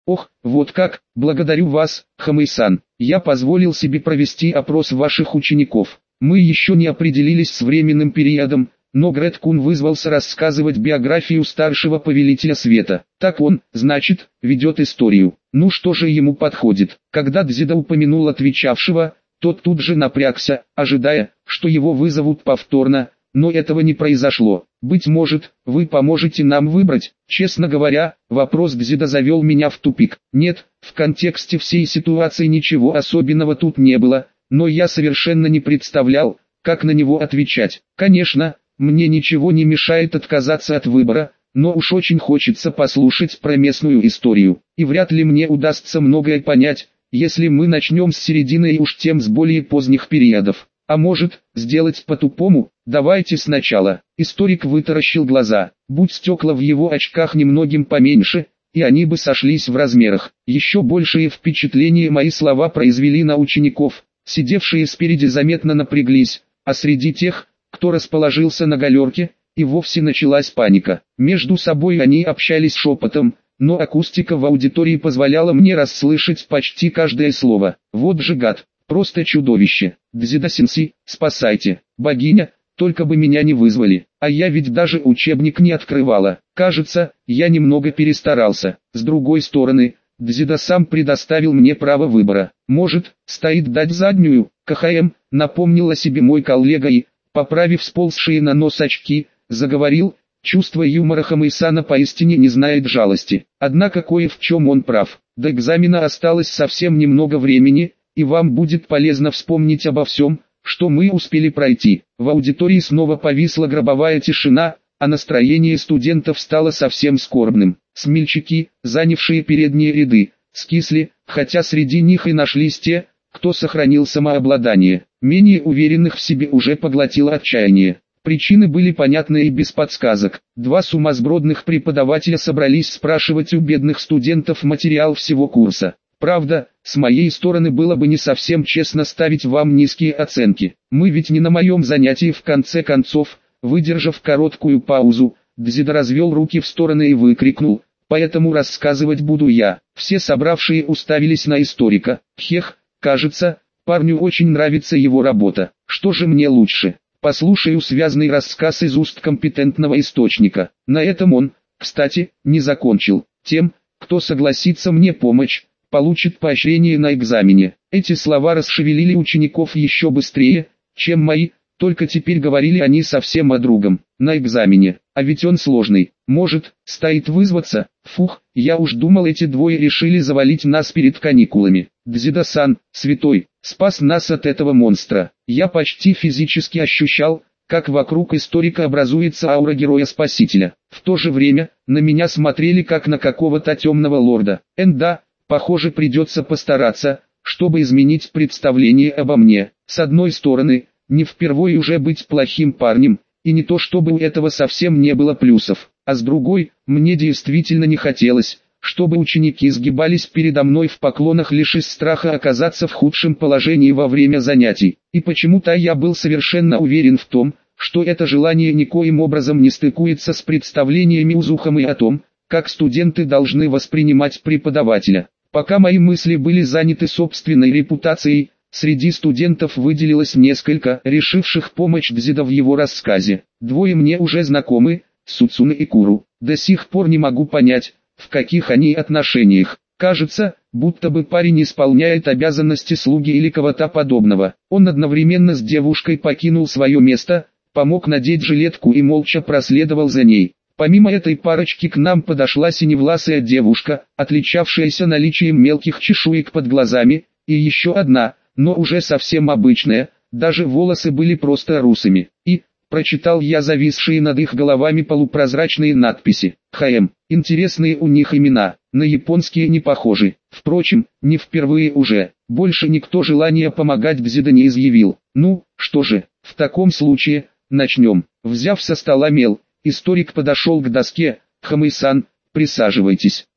Ох, вот как, благодарю вас, Хамейсан. Я позволил себе провести опрос ваших учеников. Мы еще не определились с временным периодом, но Грет-кун вызвался рассказывать биографию старшего повелителя света. Так он, значит, ведет историю. Ну что же ему подходит? Когда Дзида упомянул отвечавшего, тот тут же напрягся, ожидая, что его вызовут повторно, но этого не произошло. Быть может, вы поможете нам выбрать. Честно говоря, вопрос Дзида завел меня в тупик. Нет, в контексте всей ситуации ничего особенного тут не было, но я совершенно не представлял, как на него отвечать. Конечно, мне ничего не мешает отказаться от выбора, но уж очень хочется послушать про местную историю. И вряд ли мне удастся многое понять, если мы начнем с середины и уж тем с более поздних периодов. А может, сделать по-тупому? Давайте сначала. Историк вытаращил глаза. Будь стекла в его очках немногим поменьше, и они бы сошлись в размерах. Еще большее впечатление мои слова произвели на учеников. Сидевшие спереди заметно напряглись, а среди тех, кто расположился на галерке, и вовсе началась паника. Между собой они общались шепотом, но акустика в аудитории позволяла мне расслышать почти каждое слово. Вот же гад, просто чудовище. Дзида-сенсей, спасайте. Богиня, только бы меня не вызвали, а я ведь даже учебник не открывала. Кажется, я немного перестарался. С другой стороны, Дзида сам предоставил мне право выбора. Может, стоит дать заднюю? КХМ, напомнил о себе мой коллега и, поправив сползшие на нос очки, заговорил. Чувство юмора Хамейсана поистине не знает жалости. Однако кое в чем он прав. До экзамена осталось совсем немного времени, и вам будет полезно вспомнить обо всем, что мы успели пройти. В аудитории снова повисла гробовая тишина, а настроение студентов стало совсем скорбным. Смельчаки, занявшие передние ряды, скисли, хотя среди них и нашлись те, кто сохранил самообладание. Менее уверенных в себе уже поглотило отчаяние. Причины были понятны и без подсказок. Два сумасбродных преподавателя собрались спрашивать у бедных студентов материал всего курса. Правда, с моей стороны было бы не совсем честно ставить вам низкие оценки. Мы ведь не на моем занятии. В конце концов, выдержав короткую паузу, Дзида развел руки в стороны и выкрикнул: «Поэтому рассказывать буду я». Все собравшие уставились на историка. Хех, кажется, парню очень нравится его работа. Что же мне лучше? Послушаю связный рассказ из уст компетентного источника. На этом он, кстати, не закончил. Тем, кто согласится мне помочь, получит поощрение на экзамене. Эти слова расшевелили учеников еще быстрее, чем мои, только теперь говорили они совсем о другом. На экзамене, а ведь он сложный. Может, стоит вызваться? Фух, я уж думал, эти двое решили завалить нас перед каникулами. Дзида-сан, святой, спас нас от этого монстра. Я почти физически ощущал, как вокруг историка образуется аура героя-спасителя. В то же время, на меня смотрели как на какого-то темного лорда. Да, похоже, придется постараться, чтобы изменить представление обо мне. С одной стороны, не впервой уже быть плохим парнем, и не то чтобы у этого совсем не было плюсов, а с другой, мне действительно не хотелось, чтобы ученики сгибались передо мной в поклонах лишь из страха оказаться в худшем положении во время занятий. И почему-то я был совершенно уверен в том, что это желание никоим образом не стыкуется с представлениями Узухамы о том, как студенты должны воспринимать преподавателя. Пока мои мысли были заняты собственной репутацией, среди студентов выделилось несколько, решивших помочь Дзида в его рассказе. Двое мне уже знакомы, Суцуна и Куру. До сих пор не могу понять, в каких они отношениях. Кажется, будто бы парень исполняет обязанности слуги или кого-то подобного. Он одновременно с девушкой покинул свое место, помог надеть жилетку и молча проследовал за ней. Помимо этой парочки к нам подошла синевласая девушка, отличавшаяся наличием мелких чешуек под глазами, и еще одна, но уже совсем обычная, даже волосы были просто русыми. И, прочитал я зависшие над их головами полупрозрачные надписи. Интересные у них имена, на японские не похожи. Впрочем, не впервые уже. Больше никто желания помогать Дзида не изъявил. Ну, что же, в таком случае, начнем. Взяв со стола мел, историк подошел к доске. Хамэй-сан, присаживайтесь.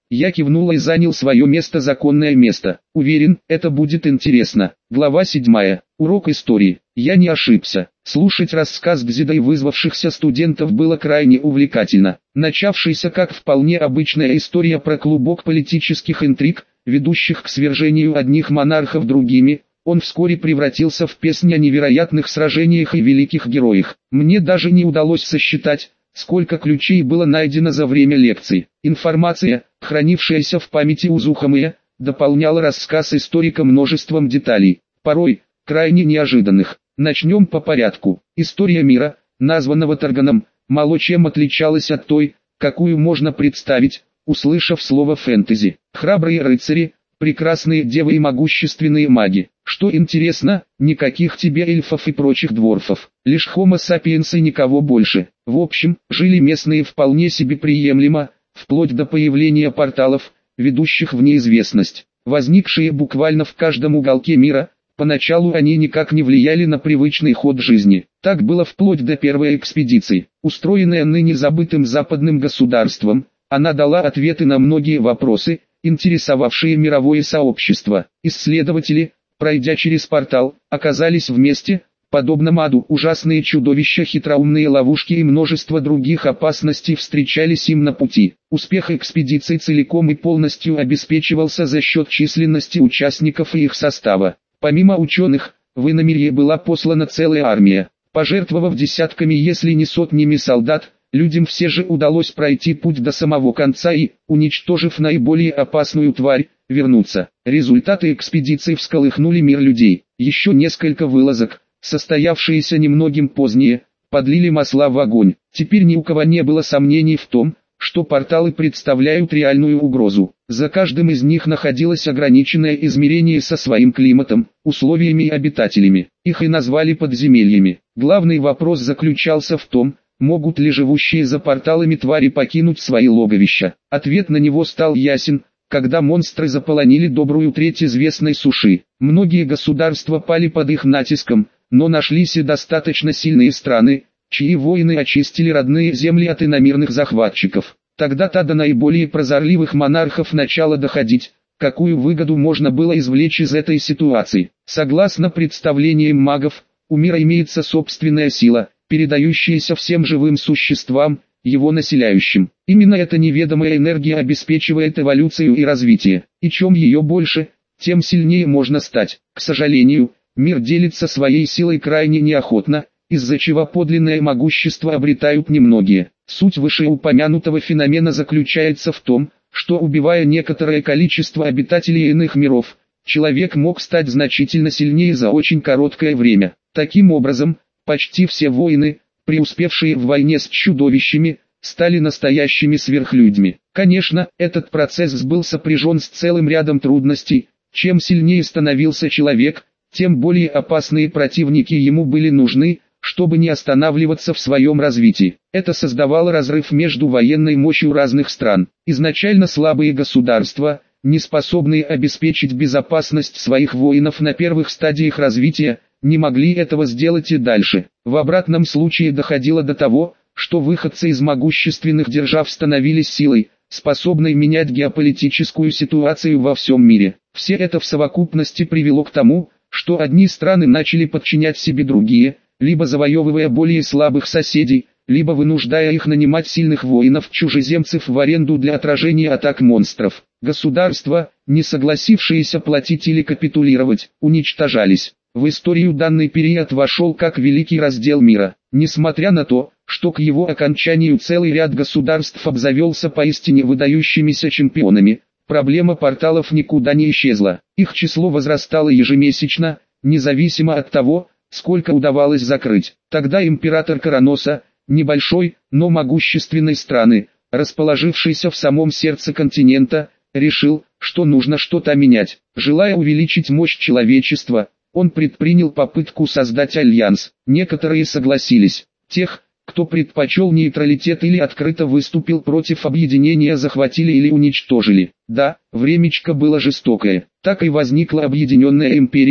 Я кивнул и занял свое место, законное место. Уверен, это будет интересно. Глава 7. Урок истории. Я не ошибся. Слушать рассказ Гзида и вызвавшихся студентов было крайне увлекательно. Начавшийся как вполне обычная история про клубок политических интриг, ведущих к свержению одних монархов другими, он вскоре превратился в песнь о невероятных сражениях и великих героях. Мне даже не удалось сосчитать, сколько ключей было найдено за время лекций. Информация, хранившаяся в памяти Узухамыя, дополняла рассказ историка множеством деталей, порой крайне неожиданных. Начнем по порядку. История мира, названного Тарганом, мало чем отличалась от той, какую можно представить, услышав слово фэнтези. Храбрые рыцари, прекрасные девы и могущественные маги. Что интересно, никаких тебе эльфов и прочих дворфов, лишь хомо сапиенс и никого больше. В общем, жили местные вполне себе приемлемо, вплоть до появления порталов, ведущих в неизвестность. Возникшие буквально в каждом уголке мира, поначалу они никак не влияли на привычный ход жизни. Так было вплоть до первой экспедиции. Устроенная ныне забытым западным государством, она дала ответы на многие вопросы, интересовавшие мировое сообщество. Исследователи, пройдя через портал, оказались в месте, подобном аду. Ужасные чудовища, хитроумные ловушки и множество других опасностей встречались им на пути. Успех экспедиции целиком и полностью обеспечивался за счет численности участников и их состава. Помимо ученых, в иномирье была послана целая армия. Пожертвовав десятками, если не сотнями солдат, людям все же удалось пройти путь до самого конца и, уничтожив наиболее опасную тварь, вернуться. Результаты экспедиции всколыхнули мир людей. Еще несколько вылазок, состоявшиеся немногим позднее, подлили масла в огонь. Теперь ни у кого не было сомнений в том, что порталы представляют реальную угрозу. За каждым из них находилось ограниченное измерение со своим климатом, условиями и обитателями. Их и назвали подземельями. Главный вопрос заключался в том, могут ли живущие за порталами твари покинуть свои логовища. Ответ на него стал ясен, когда монстры заполонили добрую треть известной суши. Многие государства пали под их натиском, но нашлись и достаточно сильные страны, чьи воины очистили родные земли от иномирных захватчиков. Тогда-то до наиболее прозорливых монархов начало доходить, какую выгоду можно было извлечь из этой ситуации. Согласно представлениям магов, у мира имеется собственная сила, передающаяся всем живым существам, его населяющим. Именно эта неведомая энергия обеспечивает эволюцию и развитие. И чем ее больше, тем сильнее можно стать. К сожалению, мир делится своей силой крайне неохотно, из-за чего подлинное могущество обретают немногие. Суть вышеупомянутого феномена заключается в том, что убивая некоторое количество обитателей иных миров, человек мог стать значительно сильнее за очень короткое время. Таким образом, почти все воины, преуспевшие в войне с чудовищами, стали настоящими сверхлюдьми. Конечно, этот процесс был сопряжен с целым рядом трудностей. Чем сильнее становился человек, тем более опасные противники ему были нужны, чтобы не останавливаться в своем развитии. Это создавало разрыв между военной мощью разных стран. Изначально слабые государства, не способные обеспечить безопасность своих воинов на первых стадиях развития, не могли этого сделать и дальше. В обратном случае доходило до того, что выходцы из могущественных держав становились силой, способной менять геополитическую ситуацию во всем мире. Все это в совокупности привело к тому, что одни страны начали подчинять себе другие, либо завоевывая более слабых соседей, либо вынуждая их нанимать сильных воинов-чужеземцев в аренду для отражения атак монстров. Государства, не согласившиеся платить или капитулировать, уничтожались. В историю данный период вошел как великий раздел мира. Несмотря на то, что к его окончанию целый ряд государств обзавелся поистине выдающимися чемпионами, проблема порталов никуда не исчезла. Их число возрастало ежемесячно, независимо от того, сколько удавалось закрыть. Тогда император Короноса, небольшой, но могущественной страны, расположившийся в самом сердце континента, решил, что нужно что-то менять. Желая увеличить мощь человечества, он предпринял попытку создать альянс. Некоторые согласились. Тех, кто предпочел нейтралитет или открыто выступил против объединения, захватили или уничтожили. Да, времечко было жестокое. Так и возникла Объединенная империя,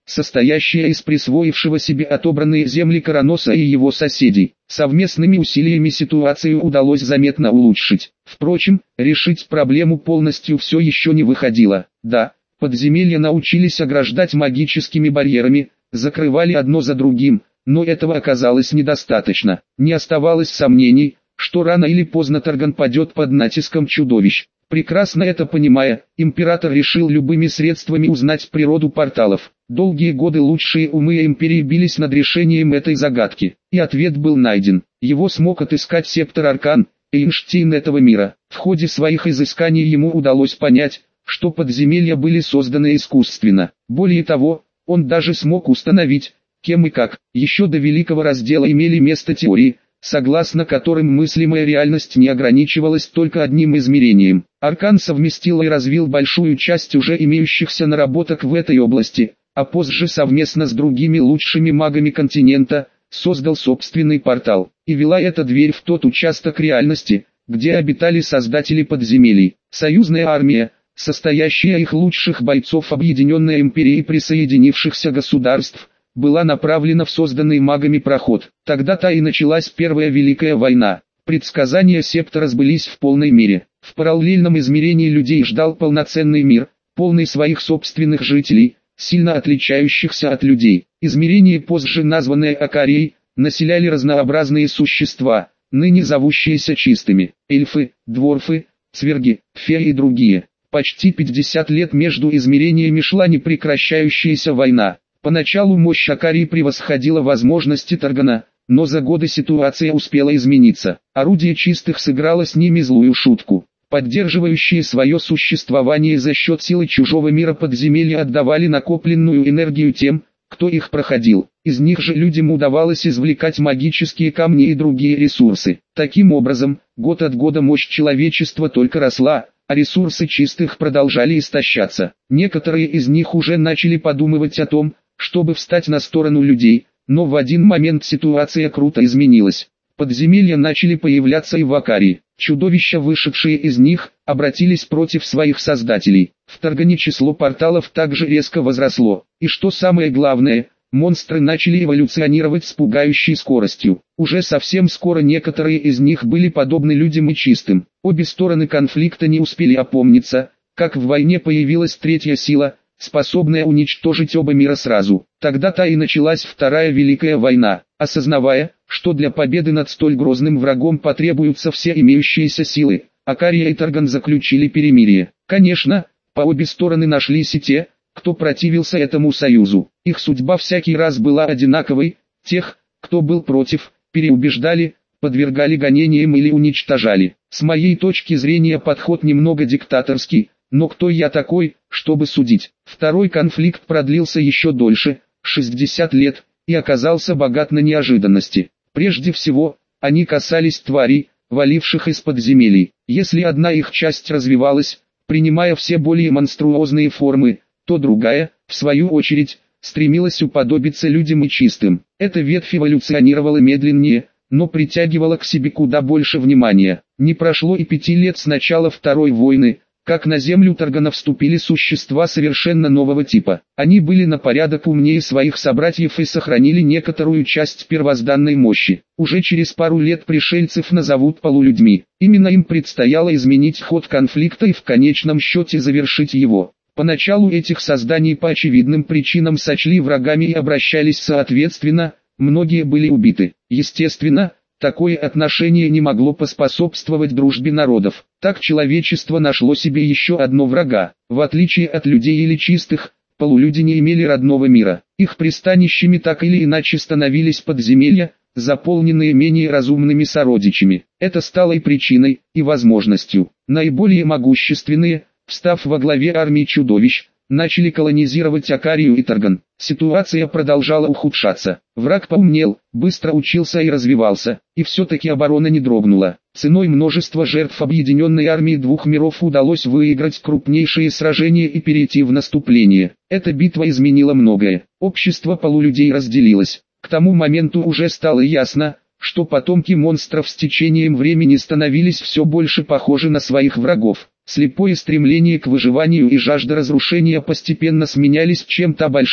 состоящая из присвоившего себе отобранные земли Короноса и его соседей. Совместными усилиями ситуацию удалось заметно улучшить. Впрочем, решить проблему полностью все еще не выходило. Да, подземелья научились ограждать магическими барьерами, закрывали одно за другим, но этого оказалось недостаточно. Не оставалось сомнений, что рано или поздно Тарган падет под натиском чудовищ. Прекрасно это понимая, император решил любыми средствами узнать природу порталов. Долгие годы лучшие умы империи бились над решением этой загадки, и ответ был найден. Его смог отыскать сектор Аркан, Эйнштейн этого мира. В ходе своих изысканий ему удалось понять, что подземелья были созданы искусственно. Более того, он даже смог установить, кем и как. Еще до Великого Раздела имели место теории, согласно которым мыслимая реальность не ограничивалась только одним измерением. Аркан совместил и развил большую часть уже имеющихся наработок в этой области, а позже совместно с другими лучшими магами континента, создал собственный портал, и вела эта дверь в тот участок реальности, где обитали создатели подземелий. Союзная армия, состоящая их лучших бойцов Объединенной империи присоединившихся государств, была направлена в созданный магами проход. Тогда-то и началась Первая Великая война. Предсказания сектора сбылись в полной мере. В параллельном измерении людей ждал полноценный мир, полный своих собственных жителей, сильно отличающихся от людей. Измерение, позже названное Акарией, населяли разнообразные существа, ныне зовущиеся чистыми. Эльфы, дворфы, цверги, феи и другие. Почти 50 лет между измерениями шла непрекращающаяся война. Поначалу мощь Акарии превосходила возможности Таргана, но за годы ситуация успела измениться. Орудие чистых сыграло с ними злую шутку. Поддерживающие свое существование за счет силы чужого мира подземелья отдавали накопленную энергию тем, кто их проходил. Из них же людям удавалось извлекать магические камни и другие ресурсы. Таким образом, год от года мощь человечества только росла, а ресурсы чистых продолжали истощаться. Некоторые из них уже начали подумывать о том, чтобы встать на сторону людей, но в один момент ситуация круто изменилась. Подземелья начали появляться и в Акарии. Чудовища, вышедшие из них, обратились против своих создателей. В Таргане число порталов также резко возросло. И что самое главное, монстры начали эволюционировать с пугающей скоростью. Уже совсем скоро некоторые из них были подобны людям и чистым. Обе стороны конфликта не успели опомниться, как в войне появилась третья сила, способная уничтожить оба мира сразу. Тогда-то и началась Вторая Великая война. Осознавая, что для победы над столь грозным врагом потребуются все имеющиеся силы, Акария и Тарган заключили перемирие. Конечно, по обе стороны нашлись и те, кто противился этому союзу. Их судьба всякий раз была одинаковой. Тех, кто был против, переубеждали, подвергали гонениям или уничтожали. С моей точки зрения подход немного диктаторский, но кто я такой, чтобы судить? Второй конфликт продлился еще дольше, 60 лет, и оказался богат на неожиданности. Прежде всего, они касались тварей, валивших из подземелий. Если одна их часть развивалась, принимая все более монструозные формы, то другая, в свою очередь, стремилась уподобиться людям и чистым. Эта ветвь эволюционировала медленнее, но притягивала к себе куда больше внимания. Не прошло и 5 лет с начала Второй войны, как на землю Таргана вступили существа совершенно нового типа. Они были на порядок умнее своих собратьев и сохранили некоторую часть первозданной мощи. Уже через пару лет пришельцев назовут полулюдьми. Именно им предстояло изменить ход конфликта и в конечном счете завершить его. Поначалу этих созданий по очевидным причинам сочли врагами и обращались соответственно, многие были убиты. Естественно, такое отношение не могло поспособствовать дружбе народов. Так человечество нашло себе еще одно врага. В отличие от людей или чистых, полулюди не имели родного мира. Их пристанищами так или иначе становились подземелья, заполненные менее разумными сородичами. Это стало и причиной, и возможностью. Наиболее могущественные, встав во главе армии чудовищ, начали колонизировать Акарию и Тарган. Ситуация продолжала ухудшаться. Враг поумнел, быстро учился и развивался, и все-таки оборона не дрогнула. Ценой множества жертв объединенной армии двух миров удалось выиграть крупнейшие сражения и перейти в наступление. Эта битва изменила многое. Общество полулюдей разделилось. К тому моменту уже стало ясно, что потомки монстров с течением времени становились все больше похожи на своих врагов. Слепое стремление к выживанию и жажда разрушения постепенно сменялись чем-то большим.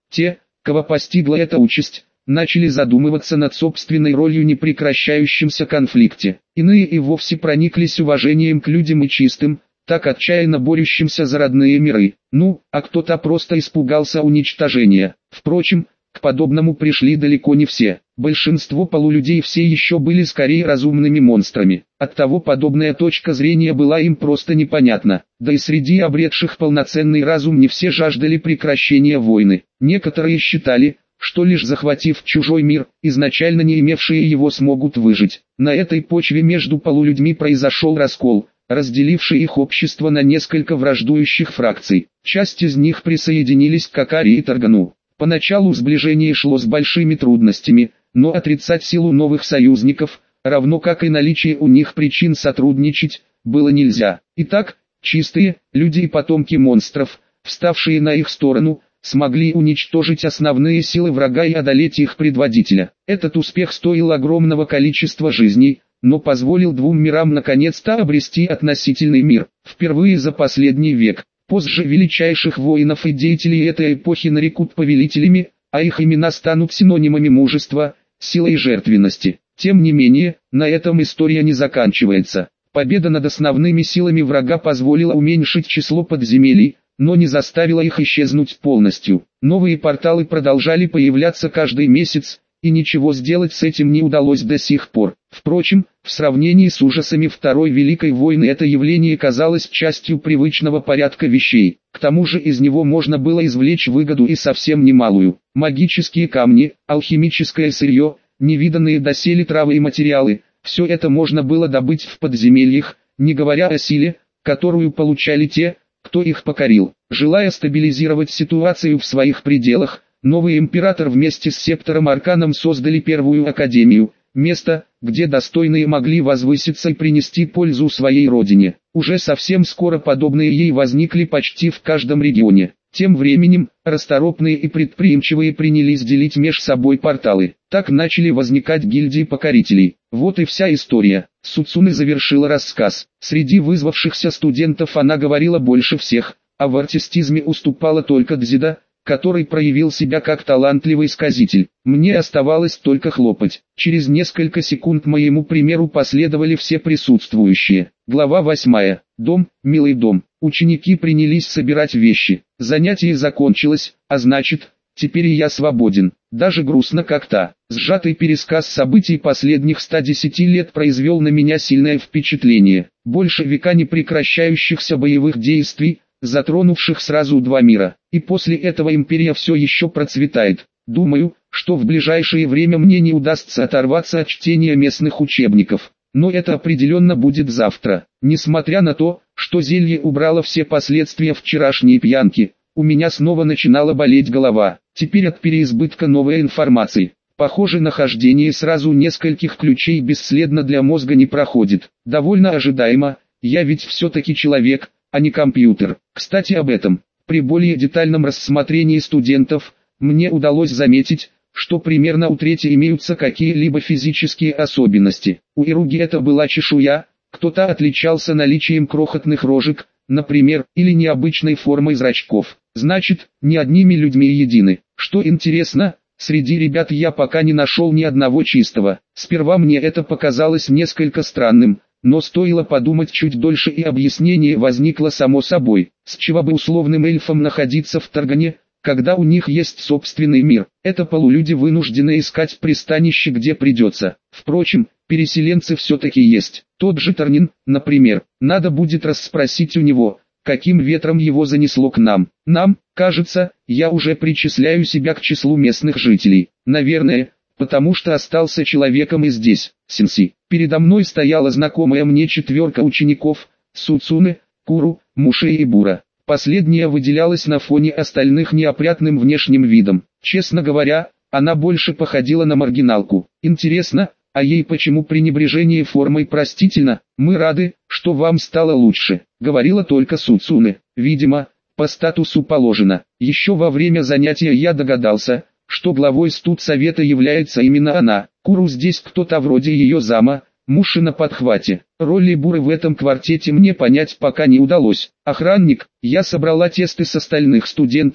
Те, кого постигла эта участь, начали задумываться над собственной ролью в непрекращающемся конфликте. Иные и вовсе прониклись уважением к людям и чистым, так отчаянно борющимся за родные миры. Ну, а кто-то просто испугался уничтожения. Впрочем, к подобному пришли далеко не все. Большинство полулюдей все еще были скорее разумными монстрами. Оттого подобная точка зрения была им просто непонятна. Да и среди обретших полноценный разум не все жаждали прекращения войны. Некоторые считали, что лишь захватив чужой мир, изначально не имевшие его смогут выжить. На этой почве между полулюдьми произошел раскол, разделивший их общество на несколько враждующих фракций. Часть из них присоединились к Акари и Таргану. Поначалу сближение шло с большими трудностями, но отрицать силу новых союзников, равно как и наличие у них причин сотрудничать, было нельзя. Итак, чистые, люди и потомки монстров, вставшие на их сторону, смогли уничтожить основные силы врага и одолеть их предводителя. Этот успех стоил огромного количества жизней, но позволил двум мирам наконец-то обрести относительный мир. Впервые за последний век. Позже величайших воинов и деятелей этой эпохи нарекут повелителями, а их имена станут синонимами мужества, силы и жертвенности. Тем не менее, на этом история не заканчивается. Победа над основными силами врага позволила уменьшить число подземелий, но не заставила их исчезнуть полностью. Новые порталы продолжали появляться каждый месяц, и ничего сделать с этим не удалось до сих пор. Впрочем, в сравнении с ужасами Второй Великой войны это явление казалось частью привычного порядка вещей. К тому же из него можно было извлечь выгоду и совсем немалую. Магические камни, алхимическое сырье, невиданные доселе травы и материалы – все это можно было добыть в подземельях, не говоря о силе, которую получали те, кто их покорил. Желая стабилизировать ситуацию в своих пределах, новый император вместе с Септором Арканом создали первую академию, место, где достойные могли возвыситься и принести пользу своей родине. Уже совсем скоро подобные ей возникли почти в каждом регионе. Тем временем, расторопные и предприимчивые принялись делить меж собой порталы. Так начали возникать гильдии покорителей. Вот и вся история. Суцуне завершила рассказ. Среди вызвавшихся студентов она говорила больше всех, а в артистизме уступала только Дзида, который проявил себя как талантливый сказитель. Мне оставалось только хлопать. Через несколько секунд моему примеру последовали все присутствующие. Глава 8. Дом, милый дом. Ученики принялись собирать вещи. Занятие закончилось, а значит, теперь и я свободен. Даже грустно как-то. Сжатый пересказ событий последних 110 лет произвел на меня сильное впечатление. Больше века непрекращающихся боевых действий, затронувших сразу два мира. И после этого империя все еще процветает. Думаю, что в ближайшее время мне не удастся оторваться от чтения местных учебников. Но это определенно будет завтра. Несмотря на то, что зелье убрало все последствия вчерашней пьянки, у меня снова начинала болеть голова. Теперь от переизбытка новой информации. Похоже, нахождение сразу нескольких ключей бесследно для мозга не проходит. Довольно ожидаемо, я ведь все-таки человек, а не компьютер. Кстати об этом. При более детальном рассмотрении студентов, мне удалось заметить, что примерно у трети имеются какие-либо физические особенности. У Ируги это была чешуя, кто-то отличался наличием крохотных рожек, например, или необычной формой зрачков. Значит, не одними людьми едины. Что интересно, среди ребят я пока не нашел ни одного чистого. Сперва мне это показалось несколько странным, но стоило подумать чуть дольше и объяснение возникло само собой. С чего бы условным эльфам находиться в Таргане, когда у них есть собственный мир? Это полулюди вынуждены искать пристанище где придется. Впрочем, переселенцы все-таки есть. Тот же Тарнин, например. Надо будет расспросить у него, каким ветром его занесло к нам. Нам, кажется, я уже причисляю себя к числу местных жителей. Наверное, потому что остался человеком и здесь. Синси. Передо мной стояла знакомая мне четверка учеников: Суцуне, Куру, Муши и Бура. Последняя выделялась на фоне остальных неопрятным внешним видом. Честно говоря, она больше походила на маргиналку. Интересно, а ей почему пренебрежение формой простительно? Мы рады, что вам стало лучше, говорила только Суцуне. Видимо, по статусу положено. Еще во время занятия я догадался, что главой студсовета является именно она. Куру здесь кто-то вроде ее зама, Муши на подхвате. Роли Буры в этом квартете мне понять пока не удалось. Охранник, я собрала тесты с остальных студентов,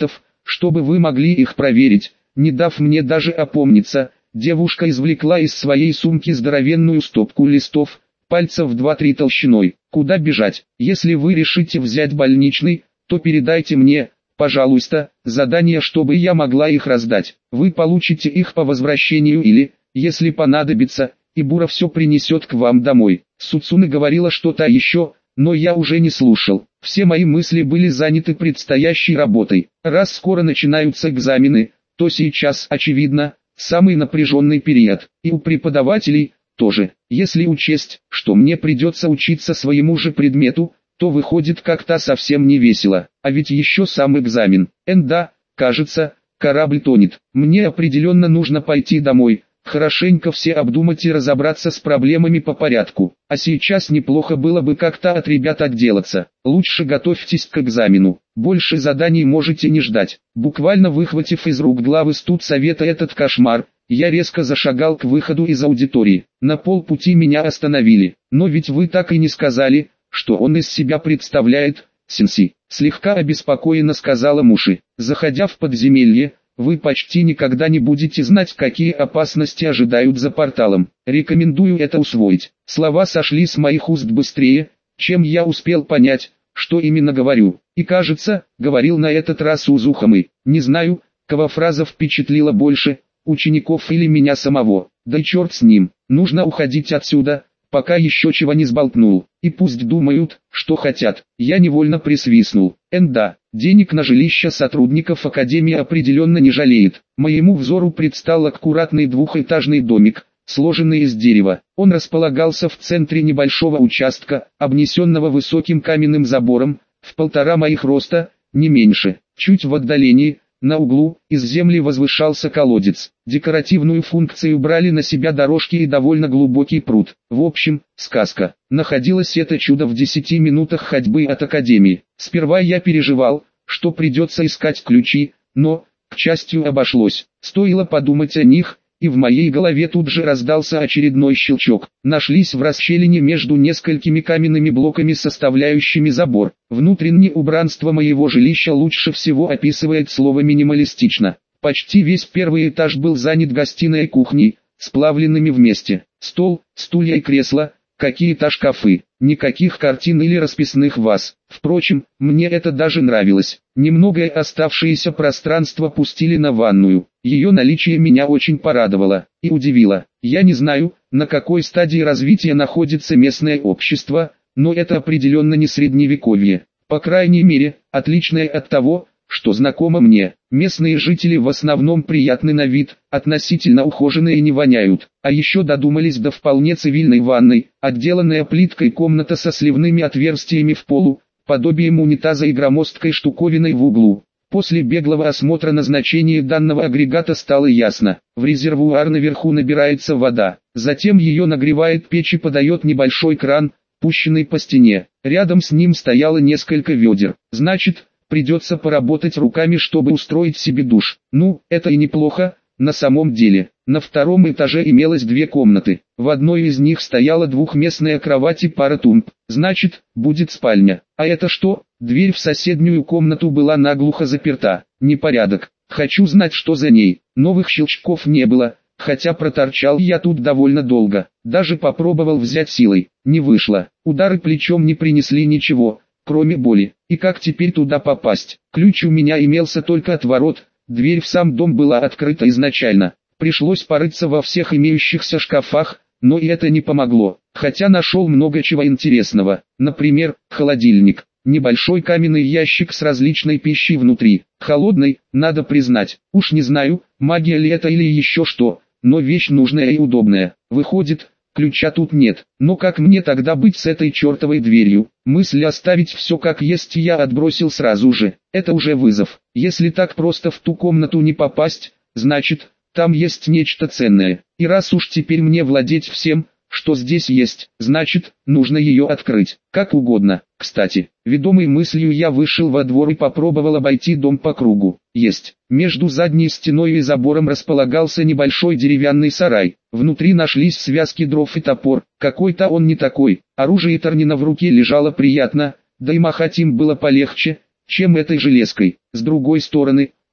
чтобы вы могли их проверить. Не дав мне даже опомниться, девушка извлекла из своей сумки здоровенную стопку листов, пальцев 2-3 толщиной. Куда бежать? Если вы решите взять больничный, то передайте мне, пожалуйста, задание, чтобы я могла их раздать. Вы получите их по возвращению или, если понадобится, Ибура все принесет к вам домой. Суцуне говорила что-то еще, но я уже не слушал. Все мои мысли были заняты предстоящей работой. Раз скоро начинаются экзамены, то сейчас, очевидно, самый напряженный период. И у преподавателей тоже. Если учесть, что мне придется учиться своему же предмету, то выходит как-то совсем не весело. А ведь еще сам экзамен. Да, кажется, корабль тонет. Мне определенно нужно пойти домой, хорошенько все обдумать и разобраться с проблемами по порядку. А сейчас неплохо было бы как-то от ребят отделаться. Лучше готовьтесь к экзамену. Больше заданий можете не ждать. Буквально выхватив из рук главы студсовета этот кошмар, я резко зашагал к выходу из аудитории. На полпути меня остановили. Но ведь вы так и не сказали, что он из себя представляет, Сенси. Слегка обеспокоенно сказала Муши. Заходя в подземелье, вы почти никогда не будете знать, какие опасности ожидают за порталом. Рекомендую это усвоить. Слова сошли с моих уст быстрее, чем я успел понять, что именно говорю. И кажется, говорил на этот раз Узухамы. Не знаю, кого фраза впечатлила больше, учеников или меня самого. Да и черт с ним, нужно уходить отсюда, пока еще чего не сболтнул. И пусть думают, что хотят. Я невольно присвистнул. Да, денег на жилище сотрудников Академии определенно не жалеет. Моему взору предстал аккуратный двухэтажный домик, сложенный из дерева. Он располагался в центре небольшого участка, обнесенного высоким каменным забором, в 1,5 моих роста, не меньше. Чуть в отдалении, на углу, из земли возвышался колодец. Декоративную функцию брали на себя дорожки и довольно глубокий пруд. В общем, сказка. Находилось это чудо в 10 минутах ходьбы от Академии. Сперва я переживал, что придется искать ключи, но, к счастью, обошлось. Стоило подумать о них, и в моей голове тут же раздался очередной щелчок. Нашлись в расщелине между несколькими каменными блоками, составляющими забор. Внутреннее убранство моего жилища лучше всего описывает слово «минималистично». Почти весь первый этаж был занят гостиной и кухней, сплавленными вместе. Стол, стулья и кресла, какие-то шкафы, никаких картин или расписных ваз. Впрочем, мне это даже нравилось. Немногое оставшееся пространство пустили на ванную. Ее наличие меня очень порадовало и удивило. Я не знаю, на какой стадии развития находится местное общество, но это определенно не средневековье. По крайней мере, отличное от того, что знакомо мне. Местные жители в основном приятны на вид, относительно ухоженные и не воняют. А еще додумались до вполне цивильной ванной, отделанная плиткой комната со сливными отверстиями в полу, подобием унитаза и громоздкой штуковиной в углу. После беглого осмотра назначения данного агрегата стало ясно. В резервуар наверху набирается вода, затем ее нагревает печь и подает небольшой кран, пущенный по стене. Рядом с ним стояло несколько ведер. Значит, придется поработать руками, чтобы устроить себе душ. Ну, это и неплохо, на самом деле. На 2-м этаже имелось 2 комнаты. В одной из них стояла двухместная кровать и пара тумб. Значит, будет спальня. А это что? Дверь в соседнюю комнату была наглухо заперта. Непорядок. Хочу знать, что за ней. Новых щелчков не было, хотя проторчал я тут довольно долго. Даже попробовал взять силой. Не вышло. Удары плечом не принесли ничего, кроме боли. И как теперь туда попасть? Ключ у меня имелся только от ворот, дверь в сам дом была открыта изначально. Пришлось порыться во всех имеющихся шкафах, но и это не помогло. Хотя нашел много чего интересного. Например, холодильник. Небольшой каменный ящик с различной пищей внутри. Холодной, надо признать. Уж не знаю, магия ли это или еще что, но вещь нужная и удобная. Выходит, ключа тут нет. Но как мне тогда быть с этой чертовой дверью? Мысль оставить все как есть я отбросил сразу же. Это уже вызов. Если так просто в ту комнату не попасть, значит, там есть нечто ценное. И раз уж теперь мне владеть всем, что здесь есть, значит, нужно ее открыть. Как угодно. Кстати, ведомой мыслью я вышел во двор и попробовал обойти дом по кругу. Есть. Между задней стеной и забором располагался небольшой деревянный сарай. Внутри нашлись связки дров и топор. Какой-то он не такой. Оружие Тарнина в руке лежало приятно, да и махать им было полегче, чем этой железкой. С другой стороны,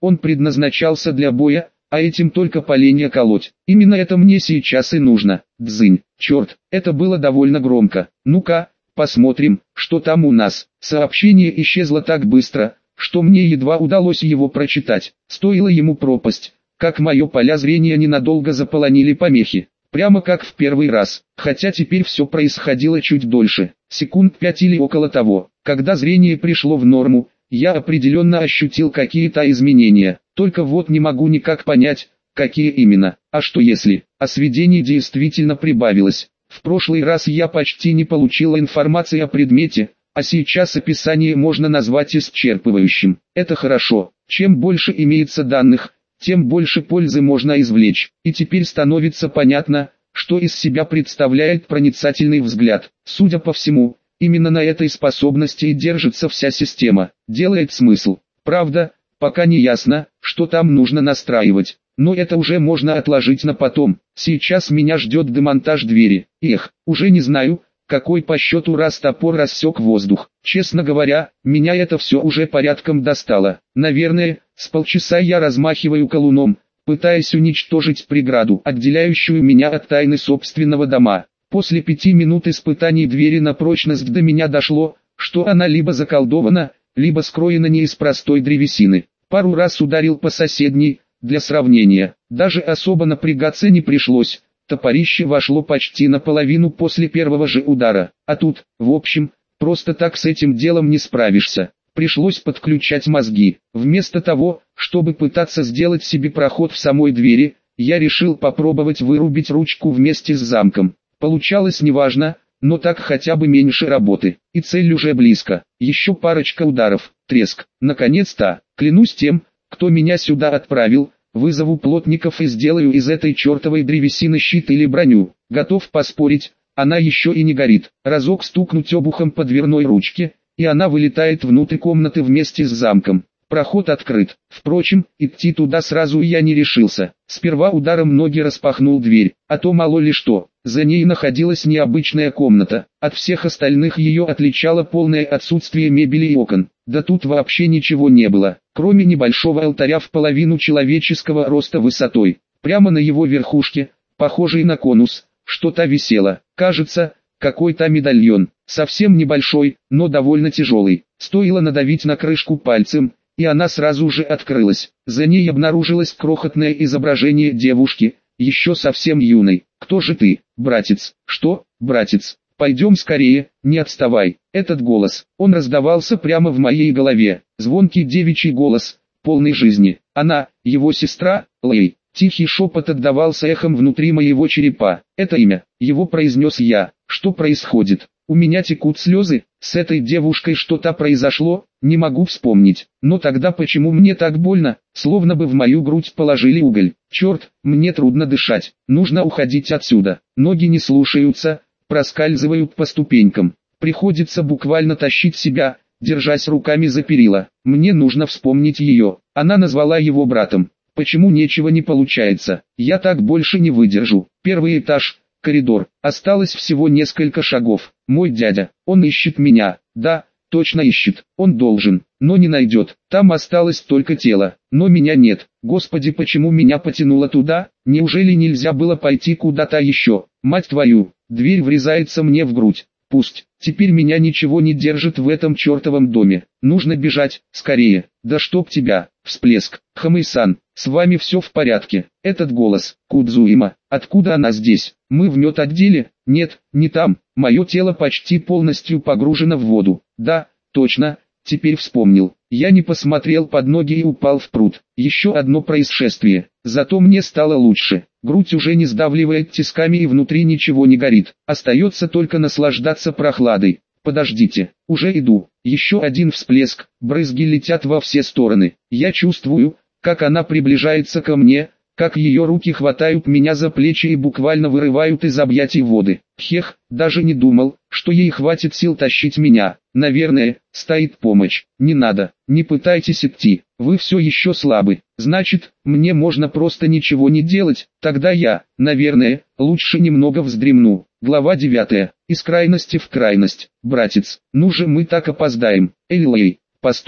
Он предназначался для боя, а этим только поленья колоть. Именно это мне сейчас и нужно. Дзынь, черт, это было довольно громко. Ну-ка, посмотрим, что там у нас. Сообщение исчезло так быстро, что мне едва удалось его прочитать. Стоило ему пропасть, как мое поля зрения ненадолго заполонили помехи. Прямо как в первый раз, хотя теперь все происходило чуть дольше, секунд 5 или около того. Когда зрение пришло в норму, я определенно ощутил какие-то изменения, только вот не могу никак понять, какие именно. А что если, сведений действительно прибавилось? В прошлый раз я почти не получил информации о предмете, а сейчас описание можно назвать исчерпывающим. Это хорошо, чем больше имеется данных, тем больше пользы можно извлечь. И теперь становится понятно, что из себя представляет проницательный взгляд. Судя по всему, именно на этой способности и держится вся система. Делает смысл. Правда, пока не ясно, что там нужно настраивать. Но это уже можно отложить на потом. Сейчас меня ждет демонтаж двери. Эх, уже не знаю, какой по счету раз топор рассек воздух. Честно говоря, меня это все уже порядком достало. Наверное, с полчаса я размахиваю колуном, пытаясь уничтожить преграду, отделяющую меня от тайны собственного дома. После 5 минут испытаний двери на прочность до меня дошло, что она либо заколдована, либо скроена не из простой древесины. Пару раз ударил по соседней, для сравнения. Даже особо напрягаться не пришлось. Топорище вошло почти наполовину после первого же удара. А тут, в общем, просто так с этим делом не справишься. Пришлось подключать мозги. Вместо того, чтобы пытаться сделать себе проход в самой двери, я решил попробовать вырубить ручку вместе с замком. Получалось неважно, но так хотя бы меньше работы. И цель уже близко. Еще парочка ударов. Треск. Наконец-то, клянусь тем, кто меня сюда отправил, вызову плотников и сделаю из этой чертовой древесины щит или броню. Готов поспорить, она еще и не горит. Разок стукнуть обухом по дверной ручке, и она вылетает внутрь комнаты вместе с замком. Проход открыт. Впрочем, идти туда сразу я не решился. Сперва ударом ноги распахнул дверь, а то мало ли что. За ней находилась необычная комната. От всех остальных ее отличало полное отсутствие мебели и окон. Да тут вообще ничего не было, кроме небольшого алтаря в половину человеческого роста высотой. Прямо на его верхушке, похожий на конус, что-то висело. Кажется, какой-то медальон. Совсем небольшой, но довольно тяжелый. Стоило надавить на крышку пальцем, и она сразу же открылась. За ней обнаружилось крохотное изображение девушки, еще совсем юной. «Кто же ты, братец?» «Что, братец? Пойдем скорее, не отставай». Этот голос, он раздавался прямо в моей голове. Звонкий девичий голос, полный жизни. Она, его сестра, Лэй. Тихий шепот отдавался эхом внутри моего черепа. «Это имя», его произнес я. «Что происходит? У меня текут слезы, с этой девушкой что-то произошло, не могу вспомнить. Но тогда почему мне так больно, словно бы в мою грудь положили уголь? Черт, мне трудно дышать, нужно уходить отсюда». Ноги не слушаются, проскальзывают по ступенькам. Приходится буквально тащить себя, держась руками за перила. Мне нужно вспомнить ее. Она назвала его братом. Почему ничего не получается? Я так больше не выдержу. Первый этаж. Коридор. Осталось всего несколько шагов. Мой дядя, он ищет меня. Да, точно ищет. Он должен, но не найдет. Там осталось только тело, но меня нет. Господи, почему меня потянуло туда? Неужели нельзя было пойти куда-то еще? Мать твою, дверь врезается мне в грудь. Пусть, теперь меня ничего не держит в этом чертовом доме. Нужно бежать, скорее. Да чтоб тебя, всплеск. Хамэй-сан, с вами все в порядке. Этот голос, Кудзуима, откуда она здесь? Мы в медотделе? Нет, не там. Мое тело почти полностью погружено в воду. Да, точно, теперь вспомнил. Я не посмотрел под ноги и упал в пруд. Еще одно происшествие. Зато мне стало лучше. Грудь уже не сдавливает тисками и внутри ничего не горит. Остается только наслаждаться прохладой. Подождите, уже иду. Еще один всплеск, брызги летят во все стороны. Я чувствую, как она приближается ко мне, как ее руки хватают меня за плечи и буквально вырывают из объятий воды. Хех, даже не думал, что ей хватит сил тащить меня. Наверное, стоит помощь. Не надо, не пытайтесь идти, вы все еще слабы. Значит, мне можно просто ничего не делать, тогда я, наверное, лучше немного вздремну. Глава 9. Из крайности в крайность. Братец, ну же мы так опоздаем. Эллей, постой,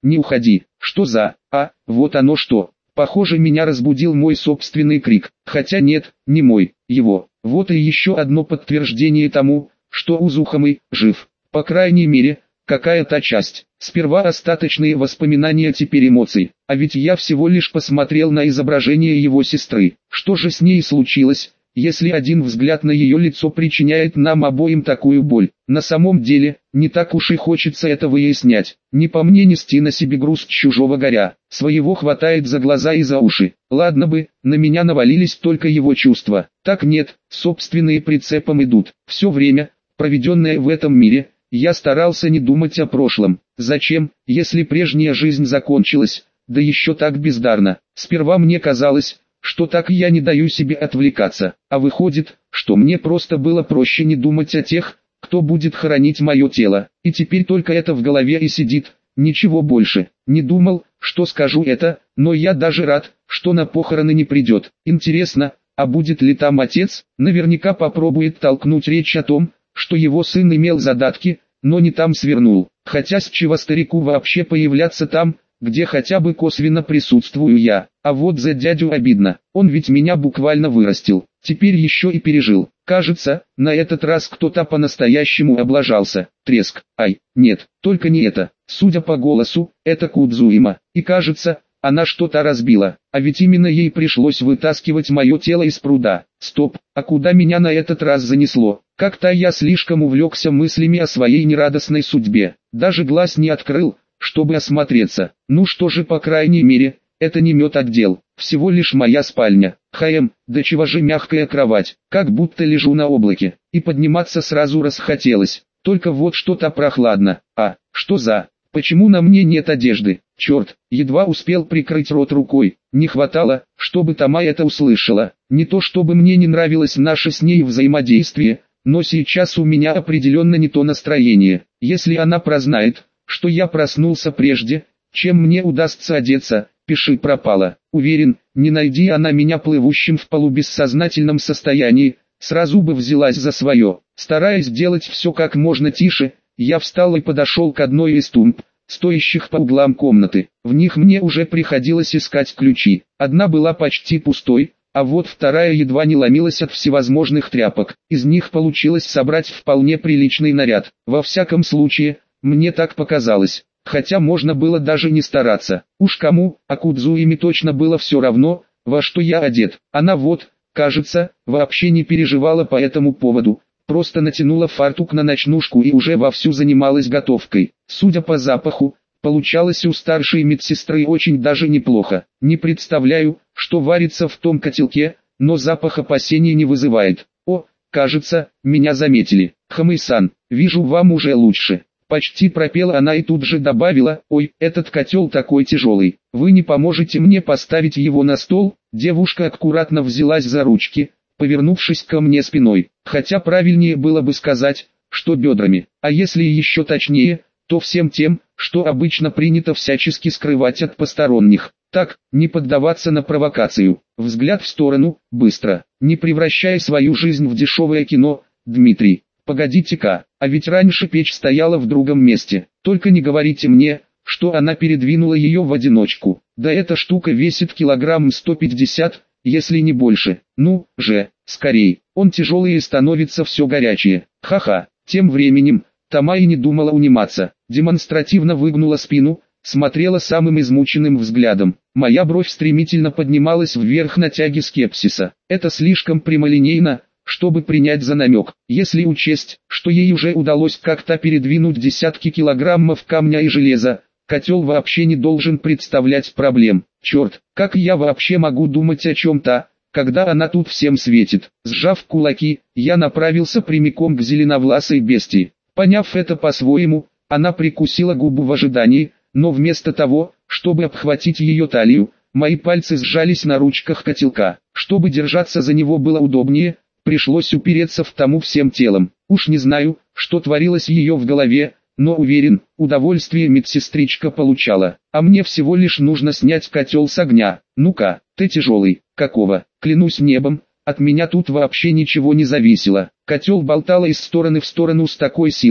не уходи, что за, вот оно что. Похоже, меня разбудил мой собственный крик, хотя нет, не мой, его. Вот и еще одно подтверждение тому, что Узухамы жив. По крайней мере, какая-то часть. Сперва остаточные воспоминания, теперь эмоции. А ведь я всего лишь посмотрел на изображение его сестры. Что же с ней случилось, если один взгляд на ее лицо причиняет нам обоим такую боль? На самом деле, не так уж и хочется это выяснять. Не по мне нести на себе груз чужого горя. Своего хватает за глаза и за уши. Ладно бы, на меня навалились только его чувства. Так нет, собственные прицепом идут. Все время, проведенное в этом мире, я старался не думать о прошлом. Зачем, если прежняя жизнь закончилась, да еще так бездарно? Сперва мне казалось, что так я не даю себе отвлекаться, а выходит, что мне просто было проще не думать о тех, кто будет хоронить мое тело, и теперь только это в голове и сидит, ничего больше. Не думал, что скажу это, но я даже рад, что на похороны не придет. Интересно, а будет ли там отец? Наверняка попробует толкнуть речь о том, что его сын имел задатки, но не там свернул. Хотя с чего старику вообще появляться там, где хотя бы косвенно присутствую я? А вот за дядю обидно, он ведь меня буквально вырастил, теперь еще и пережил. Кажется, на этот раз кто-то по-настоящему облажался. Треск. Ай, нет, только не это. Судя по голосу, это Кудзуима. И кажется, она что-то разбила, а ведь именно ей пришлось вытаскивать мое тело из пруда. Стоп, а куда меня на этот раз занесло? Как-то я слишком увлекся мыслями о своей нерадостной судьбе. Даже глаз не открыл, чтобы осмотреться. Ну что же, по крайней мере, это не медотдел, всего лишь моя спальня. Да чего же мягкая кровать, как будто лежу на облаке. И подниматься сразу расхотелось, только вот что-то прохладно. Что за... Почему на мне нет одежды? Черт, едва успел прикрыть рот рукой. Не хватало, чтобы Тома это услышала. Не то чтобы мне не нравилось наше с ней взаимодействие, но сейчас у меня определенно не то настроение. Если она прознает, что я проснулся прежде, чем мне удастся одеться, пиши пропало. Уверен, не найди она меня плывущим в полубессознательном состоянии, сразу бы взялась за свое. Стараясь делать все как можно тише, я встал и подошел к одной из тумб, стоящих по углам комнаты. В них мне уже приходилось искать ключи. Одна была почти пустой, а вот вторая едва не ломилась от всевозможных тряпок. Из них получилось собрать вполне приличный наряд. Во всяком случае, мне так показалось. Хотя можно было даже не стараться. Уж кому, а Кудзуиме точно было все равно, во что я одет. Она вот, кажется, вообще не переживала по этому поводу. Просто натянула фартук на ночнушку и уже вовсю занималась готовкой. Судя по запаху, получалось у старшей медсестры очень даже неплохо. Не представляю, что варится в том котелке, но запах опасений не вызывает. О, кажется, меня заметили. Хамэй-сан, вижу, вам уже лучше. Почти пропела она и тут же добавила: ой, этот котел такой тяжелый. Вы не поможете мне поставить его на стол? Девушка аккуратно взялась за ручки, повернувшись ко мне спиной, хотя правильнее было бы сказать, что бедрами, а если еще точнее, то всем тем, что обычно принято всячески скрывать от посторонних. Так, не поддаваться на провокацию. Взгляд в сторону, быстро, не превращая свою жизнь в дешевое кино. Дмитрий, погодите-ка, а ведь раньше печь стояла в другом месте. Только не говорите мне, что она передвинула ее в одиночку. Да эта штука весит килограмм 150, если не больше. Ну же, скорей, он тяжелый и становится все горячее. Ха-ха. Тем временем, Тома и не думала униматься. Демонстративно выгнула спину, смотрела самым измученным взглядом. Моя бровь стремительно поднималась вверх на тяге скепсиса. Это слишком прямолинейно, чтобы принять за намек. Если учесть, что ей уже удалось как-то передвинуть десятки килограммов камня и железа, котел вообще не должен представлять проблем. Черт, как я вообще могу думать о чем-то, когда она тут всем светит? Сжав кулаки, я направился прямиком к зеленовласой бестии. Поняв это по-своему, она прикусила губу в ожидании, но вместо того, чтобы обхватить ее талию, мои пальцы сжались на ручках котелка. Чтобы держаться за него было удобнее, пришлось упереться в Тому всем телом. Уж не знаю, что творилось ее в голове, но уверен, удовольствие медсестричка получала. А мне всего лишь нужно снять котел с огня. Ну-ка, ты тяжелый. Какого? Клянусь небом, от меня тут вообще ничего не зависело. Котел болтало из стороны в сторону с такой силой,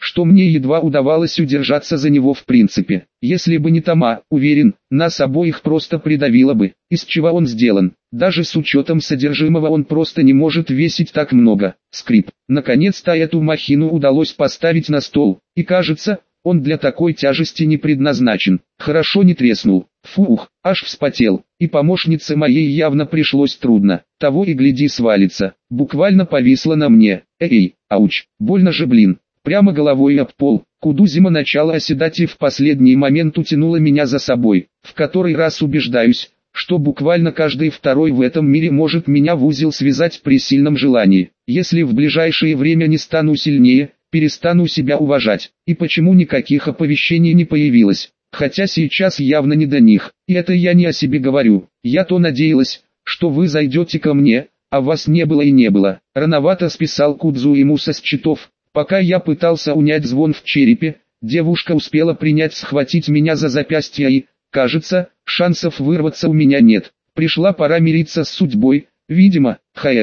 что мне едва удавалось удержаться за него в принципе. Если бы не Тома, уверен, нас обоих просто придавило бы. Из чего он сделан? Даже с учетом содержимого он просто не может весить так много. Скрип. Наконец-то эту махину удалось поставить на стол, и кажется, он для такой тяжести не предназначен. Хорошо не треснул. Фух, аж вспотел. И помощнице моей явно пришлось трудно. Того и гляди свалится. Буквально повисла на мне. Эй, ауч, больно же блин. Прямо головой об пол. Кудузима начала оседать и в последний момент утянула меня за собой. В который раз убеждаюсь, что буквально каждый второй в этом мире может меня в узел связать при сильном желании. Если в ближайшее время не стану сильнее, перестану себя уважать. И почему никаких оповещений не появилось? Хотя сейчас явно не до них. И это я не о себе говорю. Я то надеялась, что вы зайдете ко мне, а вас не было и не было. Рановато списал Кудзуиму со счетов. Пока я пытался унять звон в черепе, девушка успела принять схватить меня за запястье и, кажется, шансов вырваться у меня нет. Пришла пора мириться с судьбой, видимо.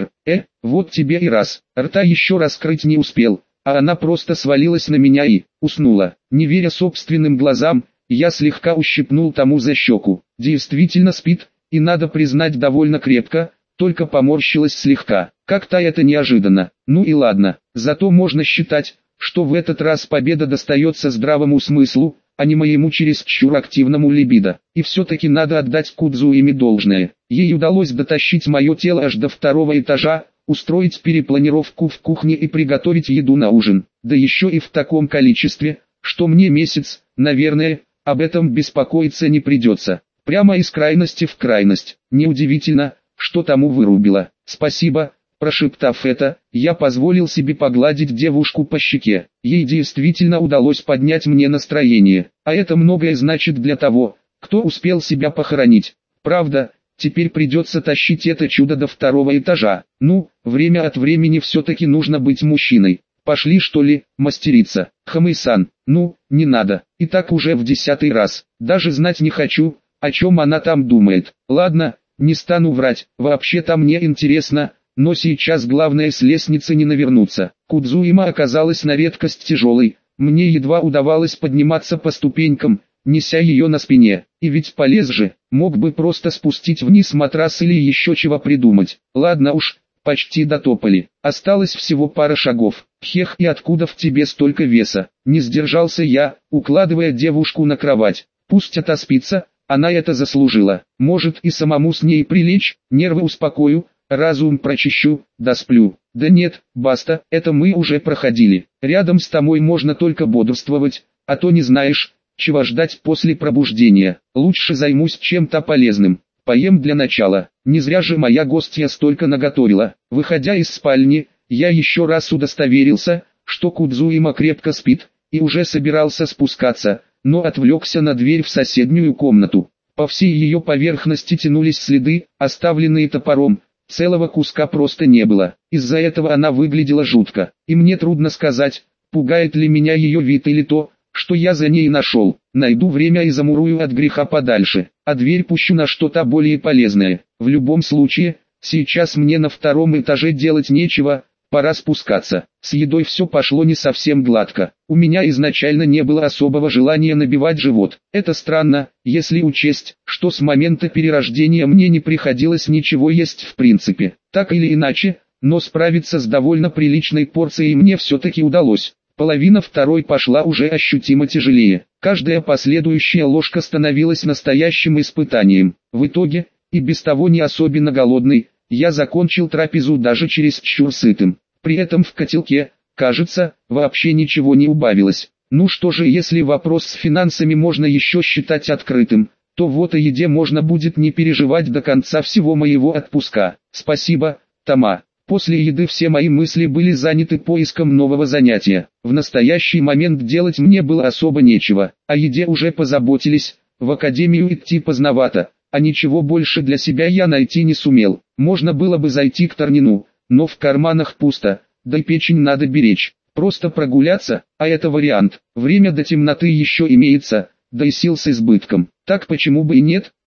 Вот тебе и раз. Рта еще раскрыть не успел, а она просто свалилась на меня и уснула. Не веря собственным глазам, я слегка ущипнул тому за щеку. Действительно спит, и надо признать довольно крепко, только поморщилась слегка. Как-то это неожиданно. Ну и ладно, зато можно считать, что в этот раз победа достается здравому смыслу, а не моему чересчур активному либидо. И все-таки надо отдать Кудзуиме должное. Ей удалось дотащить мое тело аж до второго этажа, устроить перепланировку в кухне и приготовить еду на ужин. Да еще и в таком количестве, что мне месяц, наверное, об этом беспокоиться не придется. Прямо из крайности в крайность. Неудивительно, что тому вырубило. Спасибо. Прошептав это, я позволил себе погладить девушку по щеке. Ей действительно удалось поднять мне настроение. А это многое значит для того, кто успел себя похоронить. Правда, теперь придется тащить это чудо до второго этажа. Ну, время от времени все-таки нужно быть мужчиной. Пошли что ли, мастерица. Хамэй-сан, ну, не надо. И так уже в 10-й раз. Даже знать не хочу, о чем она там думает. Ладно, не стану врать. Вообще-то мне интересно, но сейчас главное с лестницы не навернуться. Кудзуима оказалась на редкость тяжелой. Мне едва удавалось подниматься по ступенькам, неся ее на спине. И ведь полез же, мог бы просто спустить вниз матрас или еще чего придумать. Ладно уж. Почти дотопали. Осталось всего пара шагов. Хех, и откуда в тебе столько веса? Не сдержался я, укладывая девушку на кровать. Пусть отоспится, она это заслужила. Может и самому с ней прилечь, нервы успокою, разум прочищу, да сплю. Да нет, баста, это мы уже проходили. Рядом с тобой можно только бодрствовать, а то не знаешь, чего ждать после пробуждения. Лучше займусь чем-то полезным. Поем для начала. Не зря же моя гостья столько наготовила. Выходя из спальни, я еще раз удостоверился, что Кудзуима крепко спит, и уже собирался спускаться, но отвлекся на дверь в соседнюю комнату. По всей ее поверхности тянулись следы, оставленные топором. Целого куска просто не было. Из-за этого она выглядела жутко. И мне трудно сказать, пугает ли меня ее вид или то, что я за ней нашел. Найду время и замурую от греха подальше, а дверь пущу на что-то более полезное. В любом случае, сейчас мне на втором этаже делать нечего, пора спускаться. С едой все пошло не совсем гладко. У меня изначально не было особого желания набивать живот. Это странно, если учесть, что с момента перерождения мне не приходилось ничего есть в принципе. Так или иначе, но справиться с довольно приличной порцией мне все-таки удалось. Половина второй пошла уже ощутимо тяжелее. Каждая последующая ложка становилась настоящим испытанием. В итоге, и без того не особенно голодный, я закончил трапезу даже чересчур сытым. При этом в котелке, кажется, вообще ничего не убавилось. Ну что же, если вопрос с финансами можно еще считать открытым, то вот о еде можно будет не переживать до конца всего моего отпуска. Спасибо, Тома. После еды все мои мысли были заняты поиском нового занятия. В настоящий момент делать мне было особо нечего. О еде уже позаботились, в академию идти поздновато, а ничего больше для себя я найти не сумел. Можно было бы зайти к Торнину, но в карманах пусто, да и печень надо беречь. Просто прогуляться, а это вариант. Время до темноты еще имеется, да и сил с избытком. Так почему бы и нет?